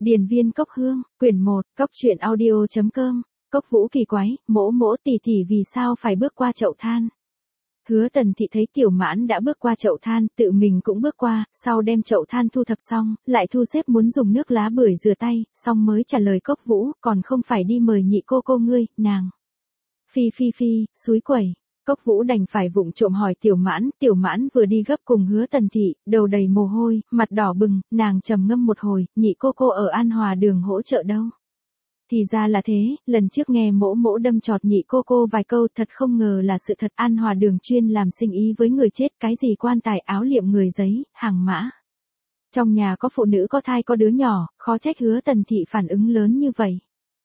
Điền viên Cốc Hương, quyển 1, Cốc truyện audio.com, Cốc Vũ kỳ quái, mỗ mỗ tỷ tỷ vì sao phải bước qua chậu than. Hứa Tần Thị thấy Tiểu Mãn đã bước qua chậu than, tự mình cũng bước qua, sau đem chậu than thu thập xong, lại thu xếp muốn dùng nước lá bưởi rửa tay, xong mới trả lời Cốc Vũ, còn không phải đi mời nhị cô ngươi, nàng. Phi, xúi quẩy. Cốc Vũ đành phải vụng trộm hỏi Tiểu Mãn vừa đi gấp cùng Hứa Tần Thị, đầu đầy mồ hôi, mặt đỏ bừng, nàng trầm ngâm một hồi, nhị cô ở An Hòa đường hỗ trợ đâu. Thì ra là thế, lần trước nghe mỗ mỗ đâm chọt nhị cô vài câu thật không ngờ là sự thật. An Hòa đường chuyên làm sinh ý với người chết, cái gì quan tài áo liệm người giấy, hàng mã. Trong nhà có phụ nữ có thai có đứa nhỏ, khó trách Hứa Tần Thị phản ứng lớn như vậy.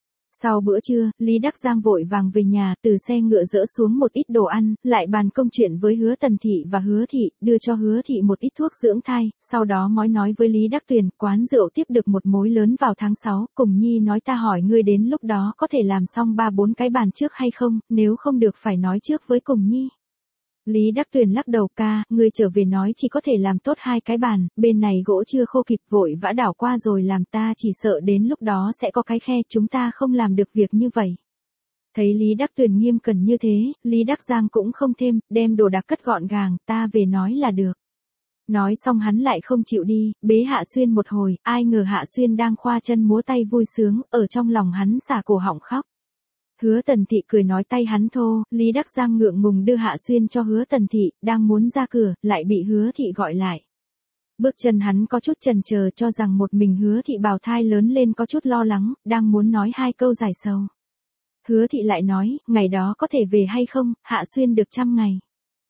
Sau bữa trưa, Lý Đắc Giang vội vàng về nhà, từ xe ngựa dỡ xuống một ít đồ ăn, lại bàn công chuyện với Hứa Tần Thị và Hứa Thị, đưa cho Hứa Thị một ít thuốc dưỡng thai, sau đó nói với Lý Đắc Tuyền, quán rượu tiếp được một mối lớn vào tháng 6, cùng Nhi nói ta hỏi ngươi đến lúc đó có thể làm xong 3-4 cái bàn trước hay không, nếu không được phải nói trước với cùng Nhi. Lý Đắc Tuyền lắc đầu, ca, ngươi trở về nói chỉ có thể làm tốt 2 cái bàn, bên này gỗ chưa khô kịp vội vã đảo qua rồi làm, ta chỉ sợ đến lúc đó sẽ có cái khe, chúng ta không làm được việc như vậy. Thấy Lý Đắc Tuyền nghiêm cẩn như thế, Lý Đắc Giang cũng không thêm, đem đồ đạc cất gọn gàng, ta về nói là được. Nói xong hắn lại không chịu đi, bế Hạ Xuyên một hồi, ai ngờ Hạ Xuyên đang khoa chân múa tay vui sướng, ở trong lòng hắn xả cổ họng khóc. Hứa Tần Thị cười nói tay hắn thô, Lý Đắc Giang ngượng ngùng đưa Hạ Xuyên cho Hứa Tần Thị, đang muốn ra cửa, lại bị Hứa Thị gọi lại. Bước chân hắn có chút chần chờ, cho rằng một mình Hứa Thị bào thai lớn lên, có chút lo lắng, đang muốn nói 2 câu giải sầu. Hứa Thị lại nói, ngày đó có thể về hay không, Hạ Xuyên được 100 ngày.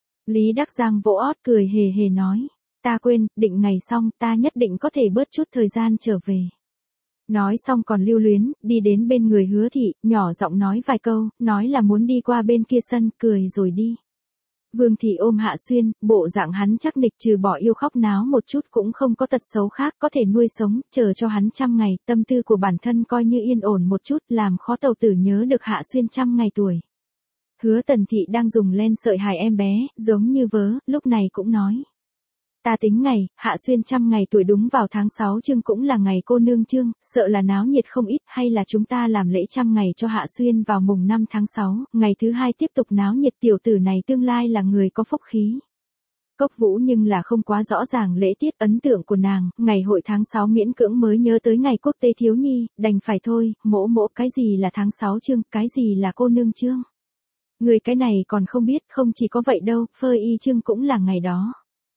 Lý Đắc Giang vỗ ót cười hề nói, ta quên, định ngày xong, ta nhất định có thể bớt chút thời gian trở về. Nói xong còn lưu luyến, đi đến bên người Hứa Thị, nhỏ giọng nói vài câu, nói là muốn đi qua bên kia sân, cười rồi đi. Vương Thị ôm Hạ Xuyên, bộ dạng hắn chắc nịch trừ bỏ yêu khóc náo một chút cũng không có tật xấu khác, có thể nuôi sống, chờ cho hắn 100 ngày, tâm tư của bản thân coi như yên ổn một chút, làm khó tàu tử nhớ được Hạ Xuyên 100 ngày tuổi. Hứa Tần Thị đang dùng len sợi hài em bé, giống như vớ, lúc này cũng nói. Ta tính ngày, Hạ Xuyên 100 ngày tuổi đúng vào tháng 6 chương cũng là ngày cô nương chương, sợ là náo nhiệt không ít, hay là chúng ta làm lễ 100 ngày cho Hạ Xuyên vào mùng 5 tháng 6, ngày thứ 2 tiếp tục náo nhiệt, tiểu tử này tương lai là người có phúc khí. Cốc Vũ nhưng là không quá rõ ràng lễ tiết, ấn tượng của nàng, ngày hội tháng 6 miễn cưỡng mới nhớ tới ngày quốc tế thiếu nhi, đành phải thôi, mỗ cái gì là tháng 6 chương, cái gì là cô nương chương. Người cái này còn không biết, không chỉ có vậy đâu, phơi y chương cũng là ngày đó.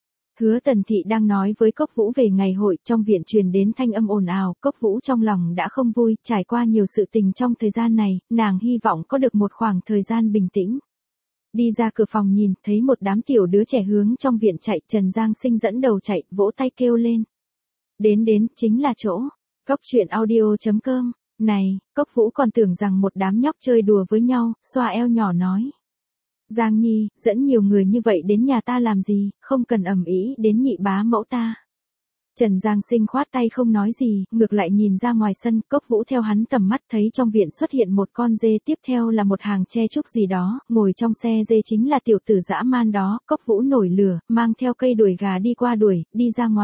Hứa Tần Thị đang nói với Cốc Vũ về ngày hội, trong viện truyền đến thanh âm ồn ào, Cốc Vũ trong lòng đã không vui, trải qua nhiều sự tình trong thời gian này, nàng hy vọng có được một khoảng thời gian bình tĩnh. Đi ra cửa phòng nhìn, thấy một đám tiểu đứa trẻ hướng trong viện chạy, Trần Giang Sinh dẫn đầu chạy, vỗ tay kêu lên. Đến, chính là chỗ. Cốc truyện audio.com, này, Cốc Vũ còn tưởng rằng một đám nhóc chơi đùa với nhau, xoa eo nhỏ nói. Giang Nhi, dẫn nhiều người như vậy đến nhà ta làm gì, không cần ầm ĩ đến nhị bá mẫu ta. Trần Giang Sinh khoát tay không nói gì, ngược lại nhìn ra ngoài sân, Cốc Vũ theo hắn tầm mắt thấy trong viện xuất hiện một con dê, tiếp theo là một hàng tre trúc gì đó, ngồi trong xe dê chính là tiểu tử dã man đó, Cốc Vũ nổi lửa, mang theo cây đuổi gà đi qua đuổi, đi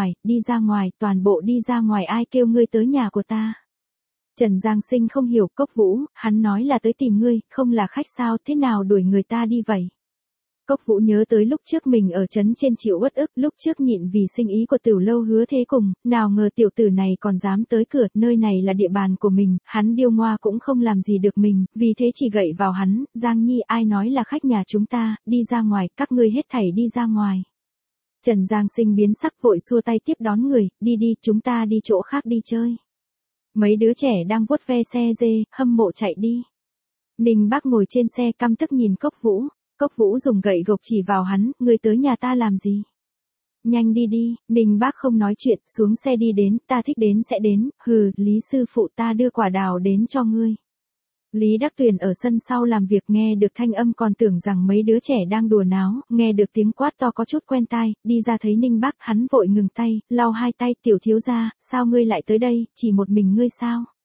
ra ngoài, toàn bộ đi ra ngoài, ai kêu ngươi tới nhà của ta. Trần Giang Sinh không hiểu Cốc Vũ, hắn nói là tới tìm ngươi, không là khách sao, thế nào đuổi người ta đi vậy? Cốc Vũ nhớ tới lúc trước mình ở trấn trên chịu uất ức, lúc trước nhịn vì sinh ý của Tiểu Lâu Hứa Thế Cùng, nào ngờ tiểu tử này còn dám tới cửa, nơi này là địa bàn của mình, hắn điêu ngoa cũng không làm gì được mình, vì thế chỉ gậy vào hắn, Giang Nhi ai nói là khách nhà chúng ta, đi ra ngoài, các ngươi hết thảy đi ra ngoài. Trần Giang Sinh biến sắc vội xua tay tiếp đón người, đi, chúng ta đi chỗ khác đi chơi. Mấy đứa trẻ đang vuốt ve xe dê, hâm mộ chạy đi. Ninh Bác ngồi trên xe căm tức nhìn Cốc Vũ. Cốc Vũ dùng gậy gộc chỉ vào hắn, ngươi tới nhà ta làm gì? Nhanh đi, Ninh Bác không nói chuyện, xuống xe đi đến, ta thích đến sẽ đến, hừ, Lý sư phụ ta đưa quả đào đến cho ngươi. Lý Đắc Tuyền ở sân sau làm việc nghe được thanh âm còn tưởng rằng mấy đứa trẻ đang đùa náo, nghe được tiếng quát to có chút quen tai, đi ra thấy Ninh Bác, hắn vội ngừng tay, lau 2 tay, tiểu thiếu gia, sao ngươi lại tới đây, chỉ một mình ngươi sao?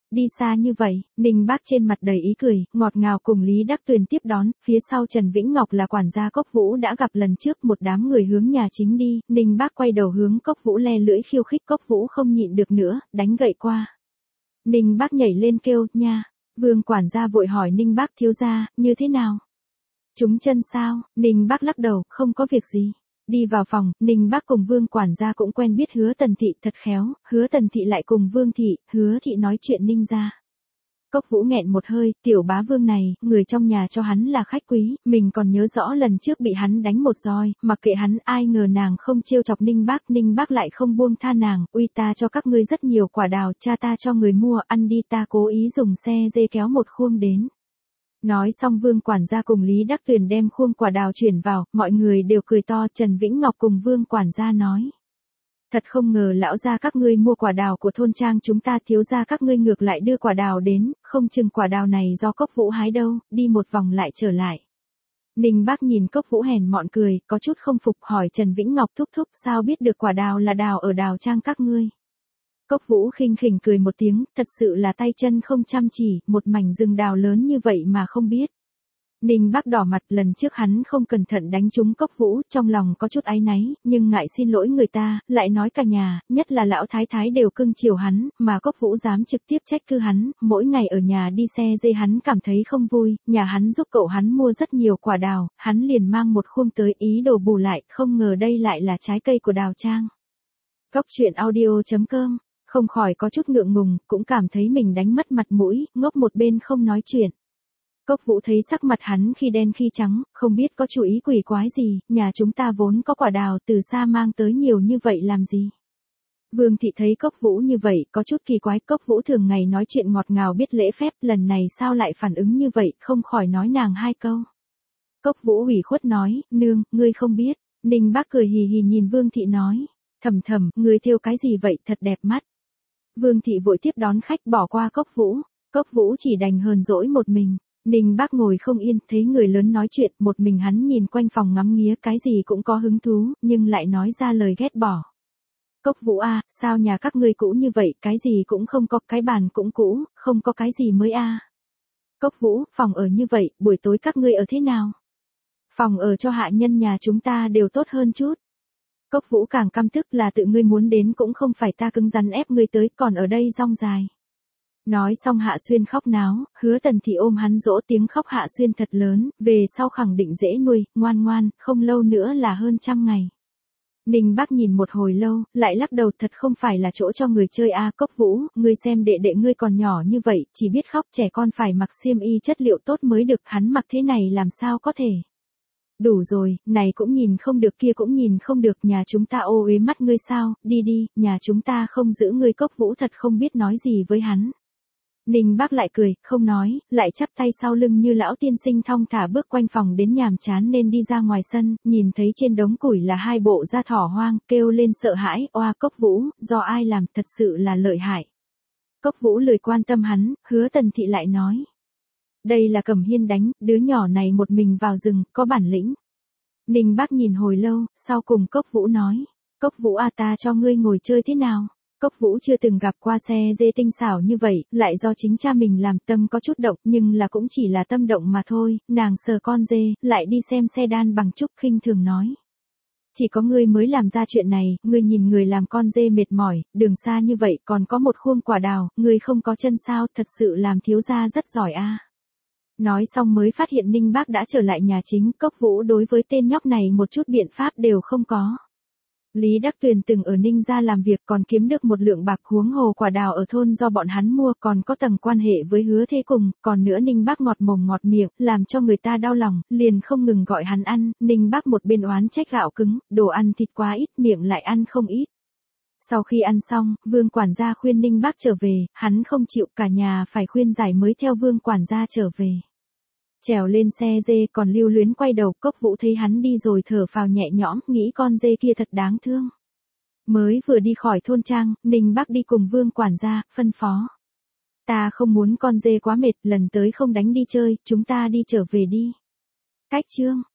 Đi xa như vậy, Ninh Bác trên mặt đầy ý cười, ngọt ngào cùng Lý Đắc Tuyền tiếp đón, phía sau Trần Vĩnh Ngọc là quản gia Cốc Vũ đã gặp lần trước, một đám người hướng nhà chính đi, Ninh Bác quay đầu hướng Cốc Vũ le lưỡi khiêu khích, Cốc Vũ không nhịn được nữa, đánh gậy qua. Ninh Bác nhảy lên kêu, nha. Vương quản gia vội hỏi Ninh Bác thiếu gia, như thế nào? Trúng chân sao? Ninh Bác lắc đầu, không có việc gì. Đi vào phòng, Ninh Bác cùng Vương quản gia cũng quen biết Hứa Tần Thị thật khéo, Hứa Tần Thị lại cùng Vương Thị, Hứa Thị nói chuyện Ninh gia. Cốc Vũ nghẹn một hơi, tiểu bá Vương này, người trong nhà cho hắn là khách quý, mình còn nhớ rõ lần trước bị hắn đánh một roi, mặc kệ hắn, ai ngờ nàng không trêu chọc Ninh Bác lại không buông tha nàng, uy ta cho các ngươi rất nhiều quả đào, cha ta cho người mua, ăn đi, ta cố ý dùng xe dê kéo một khuôn đến. Nói xong Vương quản gia cùng Lý Đắc Tuyền đem khuôn quả đào chuyển vào, mọi người đều cười to, Trần Vĩnh Ngọc cùng Vương quản gia nói. Thật không ngờ lão gia các ngươi mua quả đào của thôn trang chúng ta, thiếu gia các ngươi ngược lại đưa quả đào đến, không chừng quả đào này do Cốc Vũ hái đâu, đi một vòng lại trở lại. Ninh Bác nhìn Cốc Vũ hèn mọn cười, có chút không phục hỏi Trần Vĩnh Ngọc thúc thúc sao biết được quả đào là đào ở đào trang các ngươi. Cốc Vũ khinh khỉnh cười một tiếng, thật sự là tay chân không chăm chỉ, một mảnh rừng đào lớn như vậy mà không biết. Ninh Bác đỏ mặt, lần trước hắn không cẩn thận đánh trúng Cốc Vũ, trong lòng có chút áy náy, nhưng ngại xin lỗi người ta, lại nói cả nhà, nhất là lão thái thái đều cưng chiều hắn, mà Cốc Vũ dám trực tiếp trách cứ hắn, mỗi ngày ở nhà đi xe dây hắn cảm thấy không vui, nhà hắn giúp cậu hắn mua rất nhiều quả đào, hắn liền mang một khuôn tới ý đồ bù lại, không ngờ đây lại là trái cây của đào trang. Cốc truyện audio.com, không khỏi có chút ngượng ngùng, cũng cảm thấy mình đánh mất mặt mũi, ngốc một bên không nói chuyện. Cốc Vũ thấy sắc mặt hắn khi đen khi trắng, không biết có chủ ý quỷ quái gì, nhà chúng ta vốn có quả đào từ xa mang tới nhiều như vậy làm gì. Vương Thị thấy Cốc Vũ như vậy, có chút kỳ quái, Cốc Vũ thường ngày nói chuyện ngọt ngào biết lễ phép, lần này sao lại phản ứng như vậy, không khỏi nói nàng hai câu. Cốc Vũ ủy khuất nói, nương, ngươi không biết, Ninh Bác cười hì hì nhìn Vương Thị nói, thầm thầm, ngươi thêu cái gì vậy, thật đẹp mắt. Vương Thị vội tiếp đón khách bỏ qua Cốc Vũ chỉ đành hờn dỗi một mình. Ninh Bác ngồi không yên, thấy người lớn nói chuyện, một mình hắn nhìn quanh phòng ngắm nghía, cái gì cũng có hứng thú, nhưng lại nói ra lời ghét bỏ. Cốc Vũ a, sao nhà các ngươi cũ như vậy, cái gì cũng không có, cái bàn cũng cũ, không có cái gì mới a. Cốc Vũ, phòng ở như vậy, buổi tối các ngươi ở thế nào? Phòng ở cho hạ nhân nhà chúng ta đều tốt hơn chút. Cốc Vũ càng căm tức, là tự ngươi muốn đến cũng không phải ta cứng rắn ép ngươi tới, còn ở đây rong dài. Nói xong Hạ Xuyên khóc náo, Hứa Tần Thị ôm hắn dỗ, tiếng khóc Hạ Xuyên thật lớn, về sau khẳng định dễ nuôi, ngoan ngoan, không lâu nữa là hơn 100 ngày. Ninh Bác nhìn một hồi lâu, lại lắc đầu, thật không phải là chỗ cho người chơi a. Cốc Vũ, ngươi xem đệ đệ ngươi còn nhỏ như vậy, chỉ biết khóc, trẻ con phải mặc xiêm y chất liệu tốt mới được, hắn mặc thế này làm sao có thể. Đủ rồi, này cũng nhìn không được kia cũng nhìn không được, nhà chúng ta ô uế mắt ngươi sao, đi đi, nhà chúng ta không giữ ngươi. Cốc Vũ thật không biết nói gì với hắn. Ninh Bác lại cười, không nói, lại chắp tay sau lưng như lão tiên sinh thong thả bước quanh phòng đến nhàm chán nên đi ra ngoài sân, nhìn thấy trên đống củi là hai bộ da thỏ hoang, kêu lên sợ hãi, oa Cốc Vũ, do ai làm, thật sự là lợi hại. Cốc Vũ lười quan tâm hắn, Hứa Tần Thị lại nói. Đây là Cẩm Hiên đánh, đứa nhỏ này một mình vào rừng, có bản lĩnh. Ninh Bác nhìn hồi lâu, sau cùng Cốc Vũ nói, Cốc Vũ a, ta cho ngươi ngồi chơi thế nào? Cốc Vũ chưa từng gặp qua xe dê tinh xảo như vậy, lại do chính cha mình làm, tâm có chút động, nhưng là cũng chỉ là tâm động mà thôi, nàng sờ con dê, lại đi xem xe đan bằng trúc, khinh thường nói. Chỉ có ngươi mới làm ra chuyện này, ngươi nhìn người làm con dê mệt mỏi, đường xa như vậy, còn có một khuôn quả đào, ngươi không có chân sao, thật sự làm thiếu gia rất giỏi a. Nói xong mới phát hiện Ninh Bác đã trở lại nhà chính, Cốc Vũ đối với tên nhóc này một chút biện pháp đều không có. Lý Đắc Tuyền từng ở Ninh gia làm việc còn kiếm được một lượng bạc, huống hồ quả đào ở thôn do bọn hắn mua, còn có tầng quan hệ với Hứa Thế cùng, còn nữa Ninh Bác ngọt mồm ngọt miệng, làm cho người ta đau lòng, liền không ngừng gọi hắn ăn, Ninh Bác một bên oán trách gạo cứng, đồ ăn thịt quá ít, miệng lại ăn không ít. Sau khi ăn xong, Vương quản gia khuyên Ninh Bác trở về, hắn không chịu, cả nhà phải khuyên giải mới theo Vương quản gia trở về. Trèo lên xe dê còn lưu luyến quay đầu, Cốc Vũ thấy hắn đi rồi thở phào nhẹ nhõm, nghĩ con dê kia thật đáng thương. Mới vừa đi khỏi thôn trang, Ninh Bác đi cùng Vương quản gia, phân phó. Ta không muốn con dê quá mệt, lần tới không đánh đi chơi, chúng ta đi trở về đi. Cách chương.